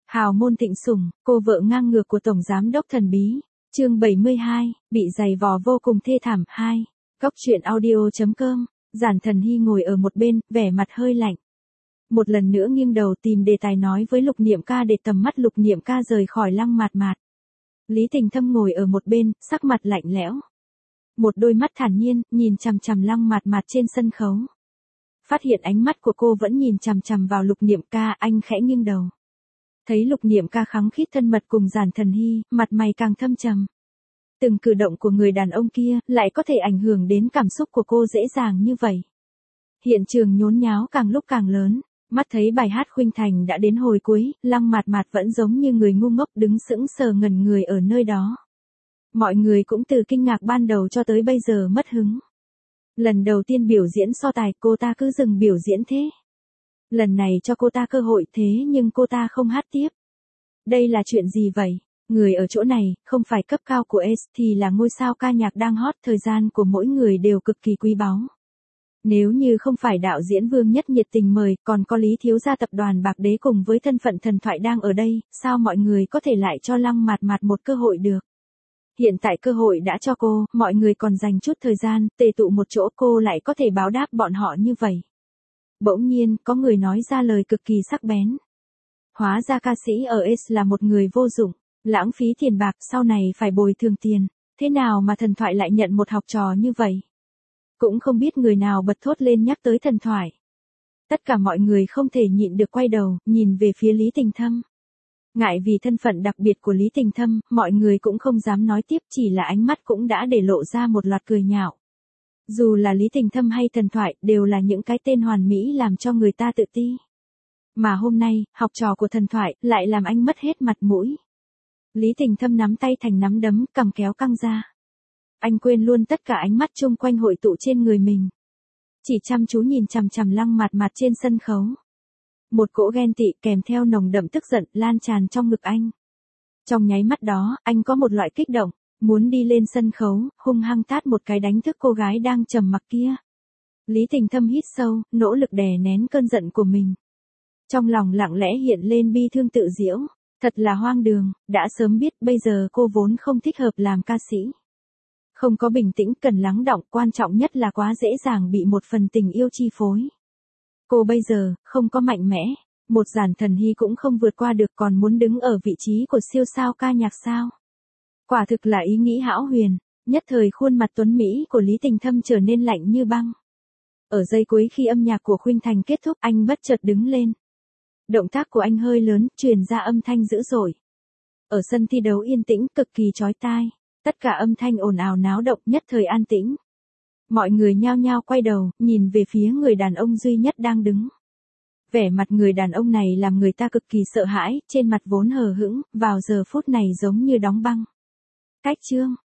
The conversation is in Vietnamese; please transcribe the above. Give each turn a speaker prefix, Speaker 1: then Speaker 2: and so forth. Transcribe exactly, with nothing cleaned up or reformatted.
Speaker 1: Hào môn thịnh sủng, cô vợ ngang ngược của Tổng Giám đốc thần bí. Chương bảy mươi hai, bị giày vò vô cùng thê thảm. hai. Góc truyện audio chấm com, Giản Thần Hy ngồi ở một bên, vẻ mặt hơi lạnh. Một lần nữa nghiêng đầu tìm đề tài nói với Lục Niệm Ca để tầm mắt Lục Niệm Ca rời khỏi Lăng Mạt Mạt. Lý Tình Thâm ngồi ở một bên, sắc mặt lạnh lẽo. Một đôi mắt thản nhiên, nhìn chằm chằm Lăng Mạt Mạt trên sân khấu. Phát hiện ánh mắt của cô vẫn nhìn chằm chằm vào Lục Niệm Ca, anh khẽ nghiêng đầu. Thấy Lục Niệm Ca khăng khít thân mật cùng Giản Thần Hy, mặt mày càng thâm trầm. Từng cử động của người đàn ông kia lại có thể ảnh hưởng đến cảm xúc của cô dễ dàng như vậy. Hiện trường nhốn nháo càng lúc càng lớn, mắt thấy bài hát Khuynh Thành đã đến hồi cuối, Lăng Mạt Mạt vẫn giống như người ngu ngốc đứng sững sờ ngẩn người ở nơi đó. Mọi người cũng từ kinh ngạc ban đầu cho tới bây giờ mất hứng. Lần đầu tiên biểu diễn so tài cô ta cứ dừng biểu diễn thế. Lần này cho cô ta cơ hội thế nhưng cô ta không hát tiếp. Đây là chuyện gì vậy? Người ở chỗ này, không phải cấp cao của S thì là ngôi sao ca nhạc đang hot, thời gian của mỗi người đều cực kỳ quý báu. Nếu như không phải đạo diễn Vương Nhất nhiệt tình mời, còn có Lý thiếu gia tập đoàn Bạc Đế cùng với thân phận thần thoại đang ở đây, sao mọi người có thể lại cho Lăng Mạt Mạt một cơ hội được? Hiện tại cơ hội đã cho cô, mọi người còn dành chút thời gian, tề tụ một chỗ cô lại có thể báo đáp bọn họ như vậy. Bỗng nhiên, có người nói ra lời cực kỳ sắc bén. Hóa ra ca sĩ ở S là một người vô dụng, lãng phí tiền bạc, sau này phải bồi thường tiền. Thế nào mà thần thoại lại nhận một học trò như vậy? Cũng không biết người nào bật thốt lên nhắc tới thần thoại. Tất cả mọi người không thể nhịn được quay đầu, nhìn về phía Lý Tình Thâm. Ngại vì thân phận đặc biệt của Lý Tình Thâm, mọi người cũng không dám nói tiếp, chỉ là ánh mắt cũng đã để lộ ra một loạt cười nhạo. Dù là Lý Tình Thâm hay thần thoại, đều là những cái tên hoàn mỹ làm cho người ta tự ti. Mà hôm nay, học trò của thần thoại, lại làm anh mất hết mặt mũi. Lý Tình Thâm nắm tay thành nắm đấm, cằm kéo căng ra. Anh quên luôn tất cả ánh mắt chung quanh hội tụ trên người mình. Chỉ chăm chú nhìn chằm chằm Lăng Mạt Mạt trên sân khấu. Một cỗ ghen tị kèm theo nồng đậm tức giận lan tràn trong ngực anh. Trong nháy mắt đó, anh có một loại kích động, muốn đi lên sân khấu, hung hăng tát một cái đánh thức cô gái đang trầm mặc kia. Lý Tình Thâm hít sâu, nỗ lực đè nén cơn giận của mình. Trong lòng lặng lẽ hiện lên bi thương tự giễu, thật là hoang đường, đã sớm biết bây giờ cô vốn không thích hợp làm ca sĩ. Không có bình tĩnh, cần lắng đọng, quan trọng nhất là quá dễ dàng bị một phần tình yêu chi phối. Cô bây giờ, không có mạnh mẽ, một Giản Thần Hy cũng không vượt qua được, còn muốn đứng ở vị trí của siêu sao ca nhạc sao? Quả thực là ý nghĩ hão huyền, nhất thời khuôn mặt tuấn Mỹ của Lý Tình Thâm trở nên lạnh như băng. Ở giây cuối khi âm nhạc của Khuynh Thành kết thúc, anh bất chợt đứng lên. Động tác của anh hơi lớn, truyền ra âm thanh dữ dội. Ở sân thi đấu yên tĩnh, cực kỳ chói tai. Tất cả âm thanh ồn ào náo động, nhất thời an tĩnh. Mọi người nhao nhao quay đầu, nhìn về phía người đàn ông duy nhất đang đứng. Vẻ mặt người đàn ông này làm người ta cực kỳ sợ hãi, trên mặt vốn hờ hững, vào giờ phút này giống như đóng băng. Cách chương,